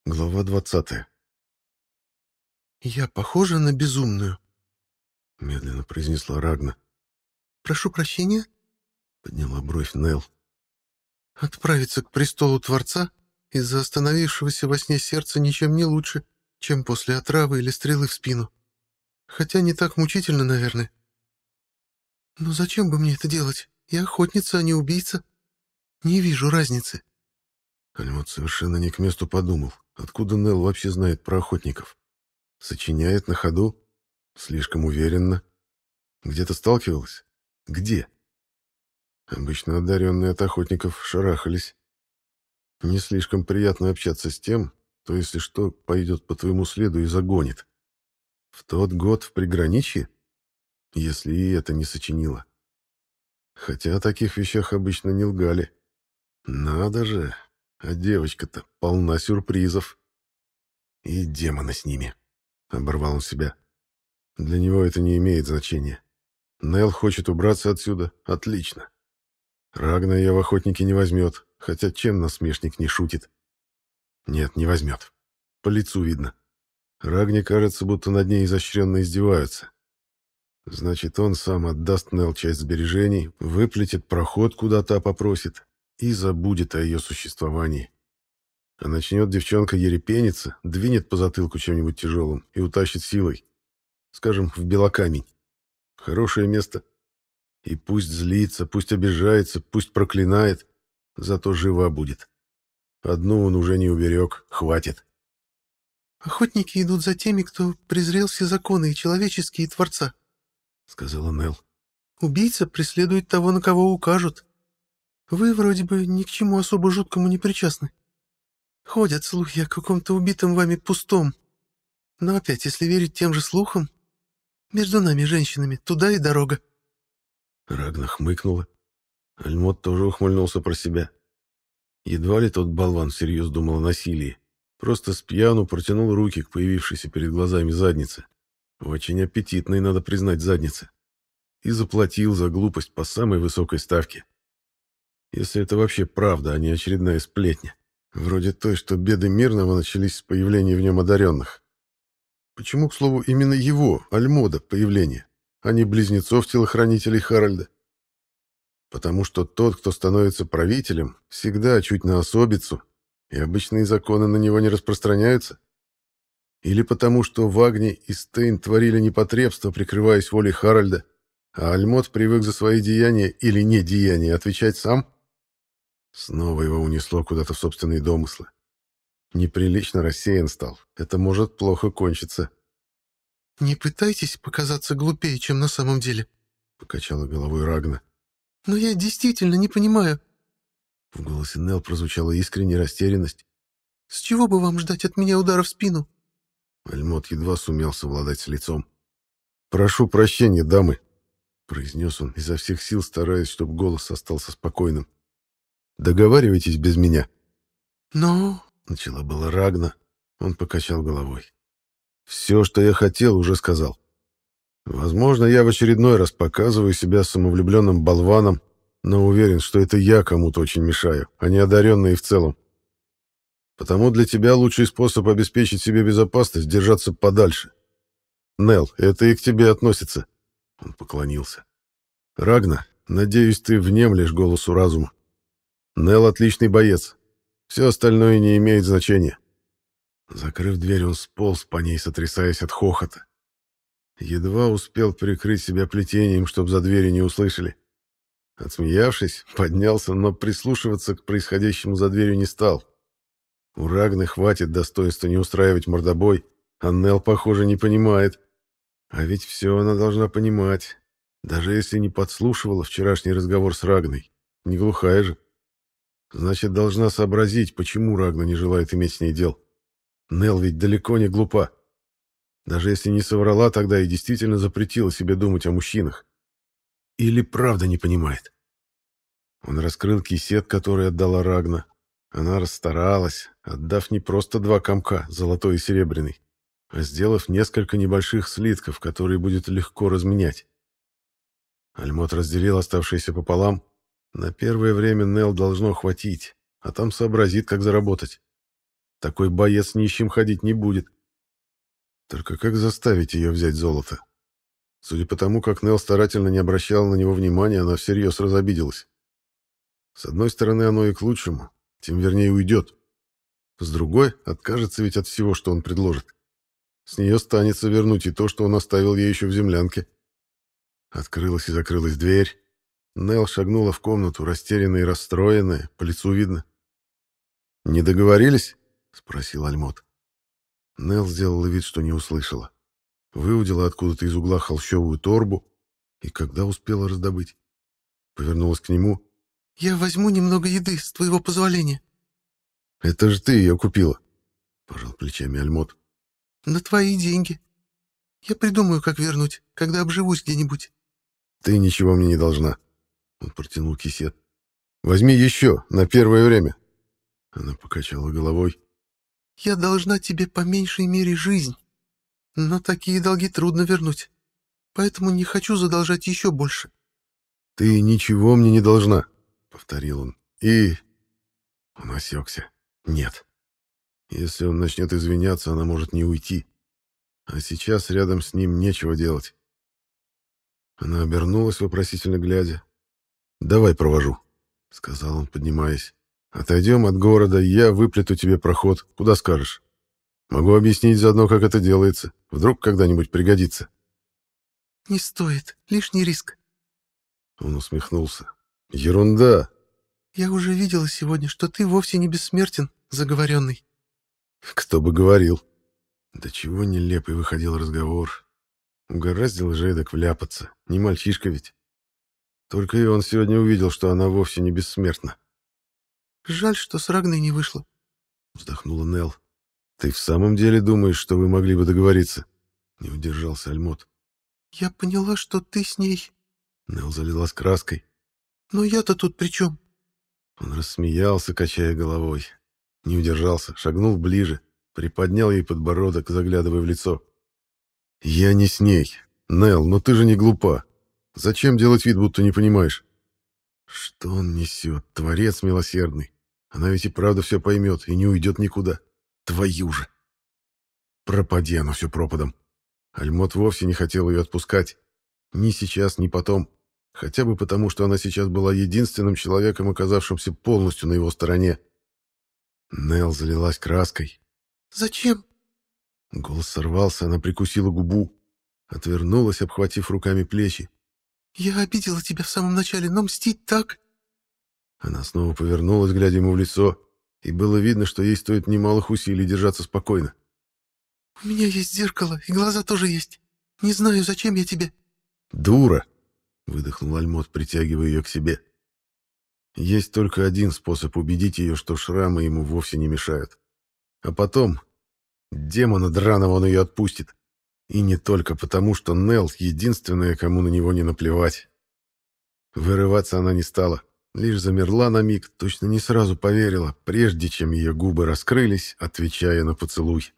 Глава 20. «Я похожа на безумную?» — медленно произнесла Рагна. «Прошу прощения?» — подняла бровь Нел. «Отправиться к престолу Творца из-за остановившегося во сне сердца ничем не лучше, чем после отравы или стрелы в спину. Хотя не так мучительно, наверное. Но зачем бы мне это делать? Я охотница, а не убийца. Не вижу разницы». Альмот совершенно не к месту подумал. Откуда Нел вообще знает про охотников? Сочиняет на ходу? Слишком уверенно. Где-то сталкивалась? Где? Обычно одаренные от охотников шарахались. Не слишком приятно общаться с тем, кто, если что, пойдет по твоему следу и загонит. В тот год в приграничье? Если и это не сочинила. Хотя о таких вещах обычно не лгали. Надо же, а девочка-то полна сюрпризов. И демона с ними. Оборвал он себя. Для него это не имеет значения. Нел хочет убраться отсюда. Отлично. Рагна ее в охотники не возьмет, хотя чем насмешник не шутит. Нет, не возьмет. По лицу видно. Рагне кажется, будто над ней изощренно издеваются. Значит, он сам отдаст Нел часть сбережений, выплатит проход, куда та попросит, и забудет о ее существовании. А начнет девчонка ерепениться, двинет по затылку чем-нибудь тяжелым и утащит силой. Скажем, в Белокамень. Хорошее место. И пусть злится, пусть обижается, пусть проклинает, зато жива будет. Одну он уже не уберег, хватит. «Охотники идут за теми, кто презрел все законы, и человеческие, и Творца», — сказала Нел. «убийца преследует того, на кого укажут. Вы вроде бы ни к чему особо жуткому не причастны. Ходят слухи о каком-то убитом вами пустом. Но опять, если верить тем же слухам, между нами, женщинами, туда и дорога». Рагна хмыкнула. Альмот тоже ухмыльнулся про себя. Едва ли тот болван всерьез думал о насилии. Просто спьяну протянул руки к появившейся перед глазами заднице. Очень аппетитной, надо признать, заднице. И заплатил за глупость по самой высокой ставке. Если это вообще правда, а не очередная сплетня. Вроде той, что беды Мирного начались с появления в нем одаренных. Почему, к слову, именно его, Альмода, появление, а не близнецов-телохранителей Харальда? Потому что тот, кто становится правителем, всегда чуть на особицу, и обычные законы на него не распространяются? Или потому что Вагни и Стейн творили непотребство, прикрываясь волей Харальда, а Альмот привык за свои деяния или недеяния отвечать сам? Снова его унесло куда-то в собственные домыслы. Неприлично рассеян стал. Это может плохо кончиться. «Не пытайтесь показаться глупее, чем на самом деле», — покачала головой Рагна. «но я действительно не понимаю, В голосе Нел прозвучала искренняя растерянность. с чего бы вам ждать от меня удара в спину?» Альмот едва сумел совладать с лицом. «Прошу прощения, дамы», — произнес он, изо всех сил стараясь, чтобы голос остался спокойным. «Договаривайтесь без меня». «Но...» — начала была Рагна. Он покачал головой. «Все, что я хотел, уже сказал. Возможно, я в очередной раз показываю себя самовлюбленным болваном, но уверен, что это я кому-то очень мешаю, а не одаренные в целом. Потому для тебя лучший способ обеспечить себе безопасность — держаться подальше. Нел, это и к тебе относится». Он поклонился. «Рагна, надеюсь, ты внемлешь голосу разума. Нел отличный боец. Все остальное не имеет значения». Закрыв дверь, он сполз по ней, сотрясаясь от хохота. Едва успел прикрыть себя плетением, чтобы за дверью не услышали. Отсмеявшись, поднялся, но прислушиваться к происходящему за дверью не стал. У Рагны хватит достоинства не устраивать мордобой, а Нел, похоже, не понимает. А ведь все она должна понимать, даже если не подслушивала вчерашний разговор с Рагной. Не глухая же. Значит, должна сообразить, почему Рагна не желает иметь с ней дел. Нел ведь далеко не глупа. Даже если не соврала тогда и действительно запретила себе думать о мужчинах. Или правда не понимает. Он раскрыл кисет, который отдала Рагна. Она расстаралась, отдав не просто 2 комка, золотой и серебряный, а сделав несколько небольших слитков, которые будет легко разменять. Альмот разделил оставшиеся пополам. На первое время Нел должно хватить, а там сообразит, как заработать. Такой боец нищим ходить не будет. Только как заставить ее взять золото? Судя по тому, как Нелл старательно не обращала на него внимания, она всерьез разобиделась. С одной стороны, оно и к лучшему, тем вернее уйдет. С другой, откажется ведь от всего, что он предложит. С нее станется вернуть и то, что он оставил ей еще в землянке. Открылась и закрылась дверь. Нелл шагнула в комнату, растерянная и расстроенная, по лицу видно. «Не договорились?» — спросил Альмот. Нелл сделала вид, что не услышала. Выудила откуда-то из угла холщовую торбу и когда успела раздобыть. Повернулась к нему. «Я возьму немного еды, с твоего позволения». «Это же ты ее купила», — пожал плечами Альмот. «На твои деньги. Я придумаю, как вернуть, когда обживусь где-нибудь». «Ты ничего мне не должна», — он протянул кисет. «Возьми еще, на первое время». Она покачала головой. «Я должна тебе по меньшей мере жизнь. Но такие долги трудно вернуть. Поэтому не хочу задолжать еще больше». «Ты ничего мне не должна», — повторил он. «И...» Он осекся. «Нет. Если он начнет извиняться, она может не уйти. А сейчас рядом с ним нечего делать». Она обернулась, вопросительно глядя. «Давай провожу», — сказал он, поднимаясь. «Отойдем от города, и я выплету тебе проход, куда скажешь. Могу объяснить заодно, как это делается. Вдруг когда-нибудь пригодится». «Не стоит. Лишний риск». Он усмехнулся. «Ерунда!» «Я уже видела сегодня, что ты вовсе не бессмертен, заговоренный». «Кто бы говорил!» До чего нелепый выходил разговор. Угораздило же эдак вляпаться. Не мальчишка ведь. Только и он сегодня увидел, что она вовсе не бессмертна. «Жаль, что с Рагной не вышло», — вздохнула Нелл. «Ты в самом деле думаешь, что вы могли бы договориться?» Не удержался Альмот. «Я поняла, что ты с ней...» Нелл залилась краской. «Но я-то тут при чем?» Он рассмеялся, качая головой. Не удержался, шагнул ближе, приподнял ей подбородок, заглядывая в лицо. «Я не с ней. Нелл, но ты же не глупа. Зачем делать вид, будто не понимаешь?» Что он несет? Творец милосердный. Она ведь и правда все поймет и не уйдет никуда. Твою же! Пропади оно все пропадом. Альмот вовсе не хотел ее отпускать. Ни сейчас, ни потом. Хотя бы потому, что она сейчас была единственным человеком, оказавшимся полностью на его стороне. Нелл залилась краской. «Зачем?» Голос сорвался, она прикусила губу. Отвернулась, обхватив руками плечи. «Я обидела тебя в самом начале, но мстить так...» Она снова повернулась, глядя ему в лицо, и было видно, что ей стоит немалых усилий держаться спокойно. «У меня есть зеркало, и глаза тоже есть. Не знаю, зачем я тебе...» «Дура!» — выдохнул Альмот, притягивая ее к себе. Есть только один способ убедить ее, что шрамы ему вовсе не мешают. А потом... Демона драного он ее отпустит. И не только потому, что Нелл — единственная, кому на него не наплевать. Вырываться она не стала, лишь замерла на миг, точно не сразу поверила, прежде чем ее губы раскрылись, отвечая на поцелуй.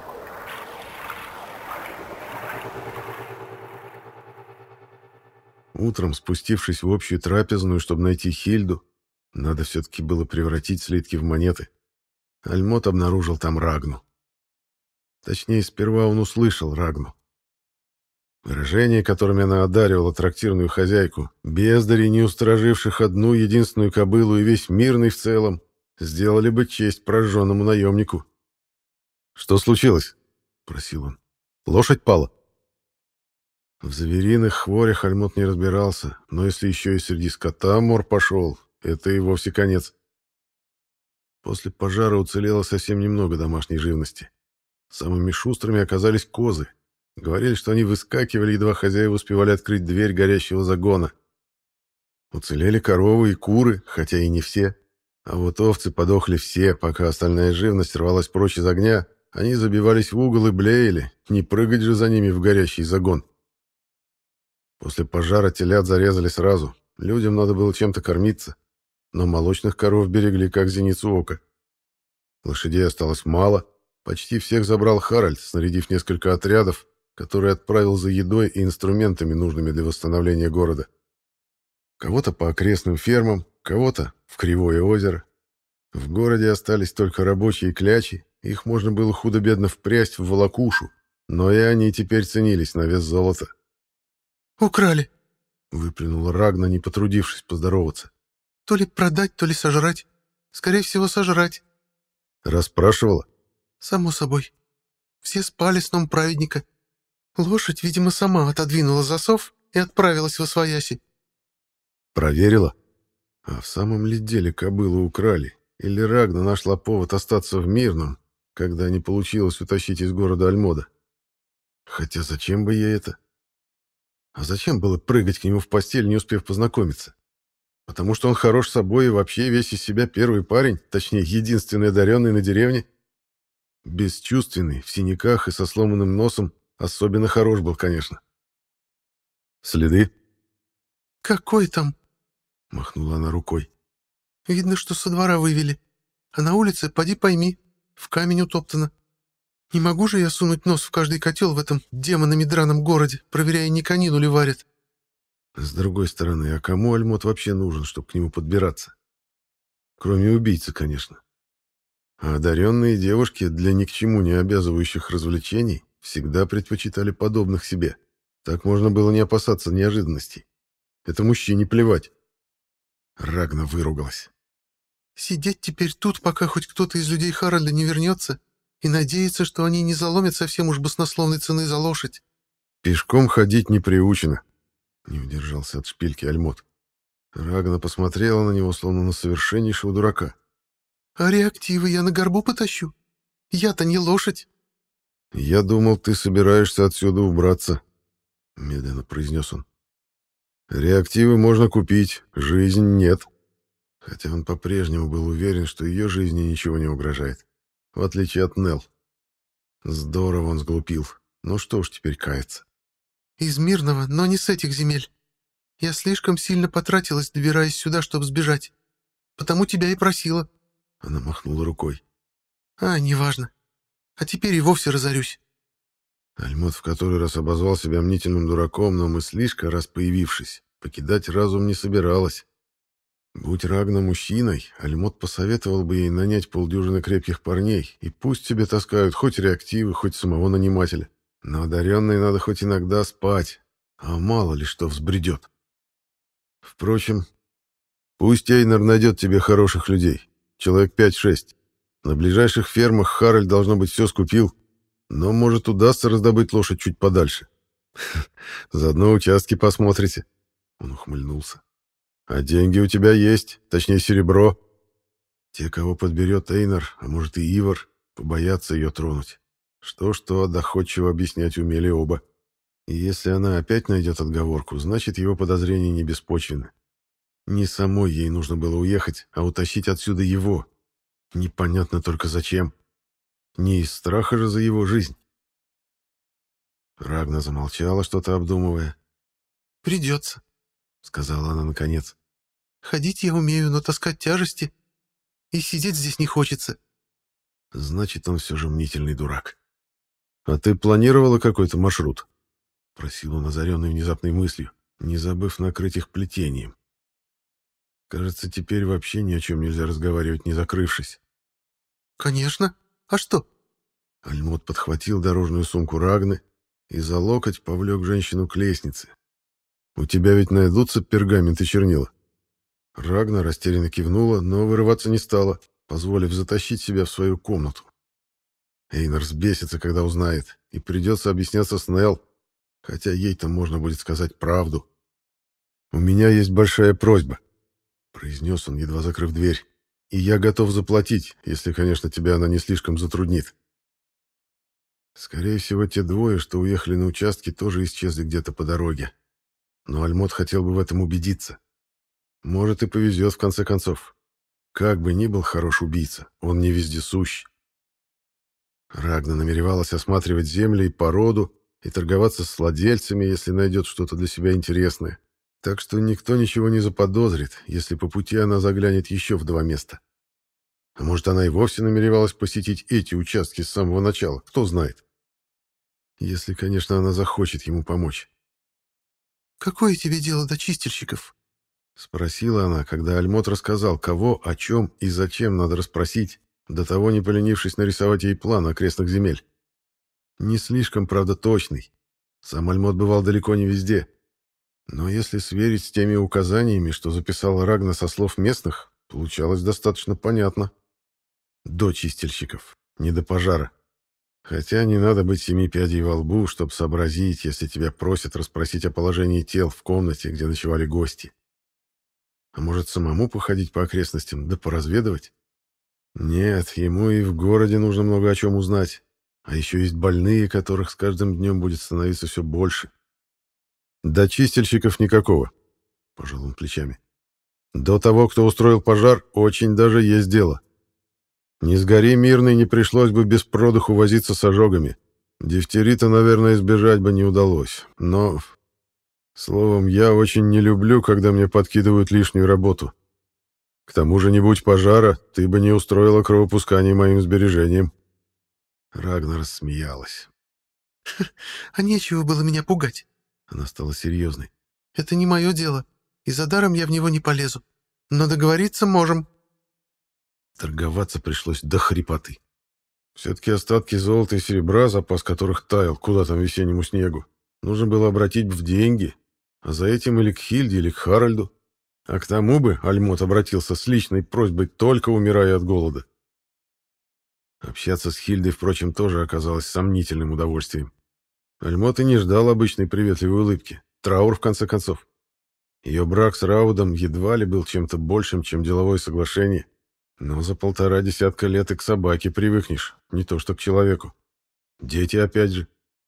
Утром, спустившись в общую трапезную, чтобы найти Хильду, надо все-таки было превратить слитки в монеты, Альмот обнаружил там Рагну. Точнее, сперва он услышал Рагну. Выражения, которыми она одаривала трактирную хозяйку, бездарей, не устраживших одну единственную кобылу и весь мирный в целом, сделали бы честь прожженному наемнику. «Что случилось?» — просил он. «Лошадь пала?» В звериных хворях Альмот не разбирался, но если еще и среди скота мор пошел, это и вовсе конец. После пожара уцелело совсем немного домашней живности. Самыми шустрыми оказались козы. Говорили, что они выскакивали, едва хозяева успевали открыть дверь горящего загона. Уцелели коровы и куры, хотя и не все. А вот овцы подохли все, пока остальная живность рвалась прочь из огня, они забивались в угол и блеяли, не прыгать же за ними в горящий загон. После пожара телят зарезали сразу, людям надо было чем-то кормиться, но молочных коров берегли как зеницу ока. Лошадей осталось мало. Почти всех забрал Харальд, снарядив несколько отрядов, которые отправил за едой и инструментами, нужными для восстановления города. Кого-то по окрестным фермам, кого-то в Кривое озеро. В городе остались только рабочие клячи, Их можно было худо-бедно впрясть в волокушу, но и они теперь ценились на вес золота. «Украли!» — выплюнула Рагна, не потрудившись поздороваться. «То ли продать, то ли сожрать. Скорее всего, сожрать». Расспрашивала? «Само собой. Все спали сном праведника. Лошадь, видимо, сама отодвинула засов и отправилась восвояси». Проверила? А в самом ли деле кобылу украли? Или Рагна нашла повод остаться в Мирном, когда не получилось утащить из города Альмода? Хотя зачем бы ей это? А зачем было прыгать к нему в постель, не успев познакомиться? Потому что он хорош собой и вообще весь из себя первый парень, точнее, единственный одаренный на деревне? Бесчувственный, в синяках и со сломанным носом, особенно хорош был, конечно. «Следы?» «Какой там?» — махнула она рукой. «Видно, что со двора вывели. А на улице, поди пойми, в камень утоптано. Не могу же я сунуть нос в каждый котел в этом демонами драном городе, проверяя, не конину ли варят». С другой стороны, а кому Альмот вообще нужен, чтобы к нему подбираться? Кроме убийцы, конечно. А одаренные девушки для ни к чему не обязывающих развлечений всегда предпочитали подобных себе. Так можно было не опасаться неожиданностей. Это мужчине плевать. Рагна выругалась. «Сидеть теперь тут, пока хоть кто-то из людей Харальда не вернется, и надеяться, что они не заломят совсем уж баснословной цены за лошадь». Пешком ходить не приучено. Не удержался от шпильки Альмот. Рагна посмотрела на него, словно на совершеннейшего дурака. «А реактивы я на горбу потащу? Я-то не лошадь». «Я думал, ты собираешься отсюда убраться», — медленно произнес он. «Реактивы можно купить, жизнь нет». Хотя он по-прежнему был уверен, что ее жизни ничего не угрожает, в отличие от Нелл. Здорово он сглупил. Ну что уж теперь каяться. «Из Мирного, но не с этих земель. Я слишком сильно потратилась, добираясь сюда, чтобы сбежать. Потому тебя и просила». Она махнула рукой. «А, неважно. А теперь и вовсе разорюсь». Альмот в который раз обозвал себя мнительным дураком, но мыслишка, раз появившись, покидать разум не собиралась. Будь Рагна мужчиной, Альмот посоветовал бы ей нанять полдюжины крепких парней, и пусть себе таскают хоть реактивы, хоть самого нанимателя. Но одаренной надо хоть иногда спать, а мало ли что взбредет. Впрочем, пусть Эйнар найдет тебе хороших людей, человек 5-6. На ближайших фермах Харальд, должно быть, все скупил, но, может, удастся раздобыть лошадь чуть подальше. Заодно участки посмотрите. Он ухмыльнулся. А деньги у тебя есть, точнее серебро. Те, кого подберет Эйнар, а может и Ивар, побоятся ее тронуть. Что-что, доходчиво объяснять умели оба. И если она опять найдет отговорку, значит, его подозрения не беспочвены. Не самой ей нужно было уехать, а утащить отсюда его. Непонятно только зачем. Не из страха же за его жизнь. Рагна замолчала, что-то обдумывая. «Придется», — сказала она наконец. «Ходить я умею, но таскать тяжести. И сидеть здесь не хочется». Значит, он все же мнительный дурак. «А ты планировала какой-то маршрут?» — просил он, озаренный внезапной мыслью, не забыв накрыть их плетением. Кажется, теперь вообще ни о чем нельзя разговаривать, не закрывшись. «Конечно. А что?» Альмот подхватил дорожную сумку Рагны и за локоть повлек женщину к лестнице. «У тебя ведь найдутся пергамент и чернила?» Рагна растерянно кивнула, но вырываться не стала, позволив затащить себя в свою комнату. Эйнар взбесится, когда узнает, и придется объясняться с Нелл, хотя ей-то можно будет сказать правду. «У меня есть большая просьба», — произнес он, едва закрыв дверь, «и я готов заплатить, если, конечно, тебя она не слишком затруднит». Скорее всего, те двое, что уехали на участки, тоже исчезли где-то по дороге. Но Альмот хотел бы в этом убедиться. Может, и повезет в конце концов. Как бы ни был хорош убийца, он не вездесущ. Рагна намеревалась осматривать земли и породу и торговаться с владельцами, если найдет что-то для себя интересное. Так что никто ничего не заподозрит, если по пути она заглянет еще в 2 места. А может, она и вовсе намеревалась посетить эти участки с самого начала, кто знает. Если, конечно, она захочет ему помочь. «Какое тебе дело до чистильщиков?» — спросила она, когда Альмот рассказал, кого, о чем и зачем надо расспросить, до того не поленившись нарисовать ей план окрестных земель. Не слишком, правда, точный. Сам Альмот бывал далеко не везде. Но если сверить с теми указаниями, что записал Рагна со слов местных, получалось достаточно понятно. До чистильщиков, не до пожара. Хотя не надо быть семи пядей во лбу, чтобы сообразить, если тебя просят расспросить о положении тел в комнате, где ночевали гости. А может, самому походить по окрестностям, да поразведывать? Нет, ему и в городе нужно много о чем узнать. А еще есть больные, которых с каждым днем будет становиться все больше. До чистильщиков никакого, пожал он плечами. До того, кто устроил пожар, очень даже есть дело. Не сгори мирный, не пришлось бы без продыху возиться с ожогами. Дифтерита, наверное, избежать бы не удалось. Но, словом, я очень не люблю, когда мне подкидывают лишнюю работу. К тому же, не будь пожара, ты бы не устроила кровопускание моим сбережениям. Рагна рассмеялась. «А нечего было меня пугать». Она стала серьезной. «Это не мое дело, и за даром я в него не полезу. Но договориться можем». Торговаться пришлось до хрипоты. Все-таки остатки золота и серебра, запас которых таял куда там весеннему снегу, нужно было обратить в деньги, а за этим или к Хильде, или к Харальду. А к тому бы Альмот обратился с личной просьбой, только умирая от голода. Общаться с Хильдой, впрочем, тоже оказалось сомнительным удовольствием. Альмот и не ждал обычной приветливой улыбки. Траур, в конце концов. Ее брак с Раудом едва ли был чем-то большим, чем деловое соглашение. Но за 1,5 десятка лет и к собаке привыкнешь, не то что к человеку. Дети опять же.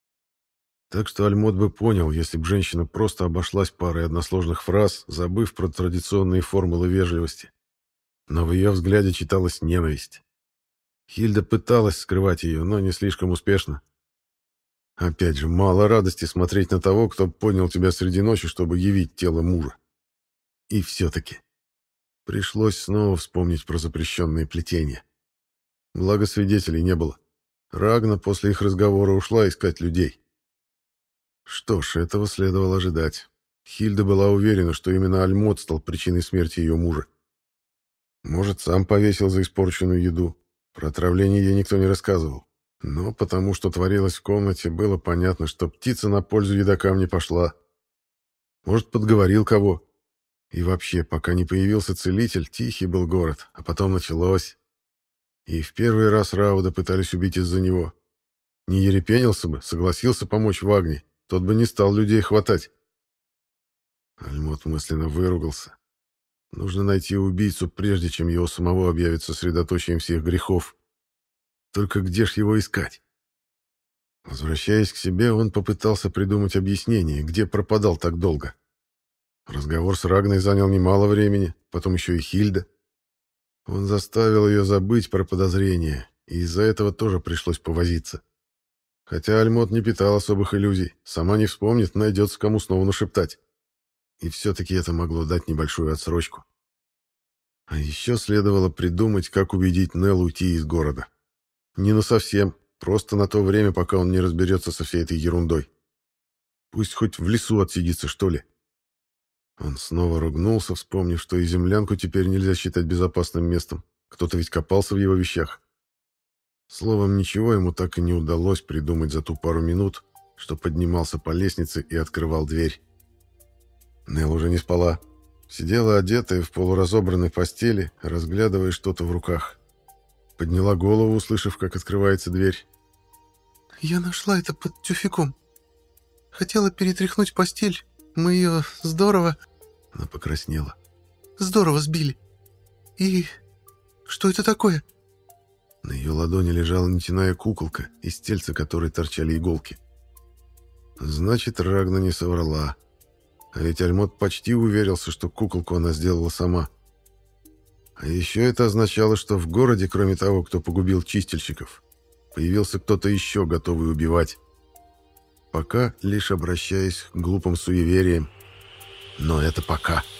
Так что Альмот бы понял, если бы женщина просто обошлась парой односложных фраз, забыв про традиционные формулы вежливости. Но в ее взгляде читалась ненависть. Хильда пыталась скрывать ее, но не слишком успешно. Опять же, мало радости смотреть на того, кто поднял тебя среди ночи, чтобы явить тело мужа. И все-таки пришлось снова вспомнить про запрещенные плетения. Благо свидетелей не было. Рагна после их разговора ушла искать людей. Что ж, этого следовало ожидать. Хильда была уверена, что именно Альмот стал причиной смерти ее мужа. Может, сам повесил за испорченную еду. Про отравление ей никто не рассказывал. Но потому что творилось в комнате, было понятно, что птица на пользу едокам не пошла. Может, подговорил кого. И вообще, пока не появился целитель, тихий был город, а потом началось. И в первый раз Рауда пытались убить из-за него. Не ерепенился бы, согласился помочь Вагне, тот бы не стал людей хватать. Альмот мысленно выругался. Нужно найти убийцу, прежде чем его самого объявят сосредоточием всех грехов. Только где ж его искать? Возвращаясь к себе, он попытался придумать объяснение, где пропадал так долго. Разговор с Рагной занял немало времени, потом еще и Хильда. Он заставил ее забыть про подозрения, и из-за этого тоже пришлось повозиться. Хотя Альмот не питал особых иллюзий, сама не вспомнит, найдется кому снова нашептать. И все-таки это могло дать небольшую отсрочку. А еще следовало придумать, как убедить Нелл уйти из города. Не насовсем, просто на то время, пока он не разберется со всей этой ерундой. Пусть хоть в лесу отсидится, что ли. Он снова ругнулся, вспомнив, что и землянку теперь нельзя считать безопасным местом. Кто-то ведь копался в его вещах. Словом, ничего ему так и не удалось придумать за ту пару минут, что поднимался по лестнице и открывал дверь. Нелл уже не спала. Сидела одетая в полуразобранной постели, разглядывая что-то в руках. Подняла голову, услышав, как открывается дверь. «Я нашла это под тюфяком. Хотела перетряхнуть постель. Мы ее здорово...» Она покраснела. «Здорово сбили. И... что это такое?» На ее ладони лежала нитяная куколка, из тельца которой торчали иголки. Значит, Рагна не соврала. А ведь Альмот почти уверился, что куколку она сделала сама. А еще это означало, что в городе, кроме того, кто погубил чистильщиков, появился кто-то еще, готовый убивать. Пока лишь обращаясь к глупым суевериям. Но это пока.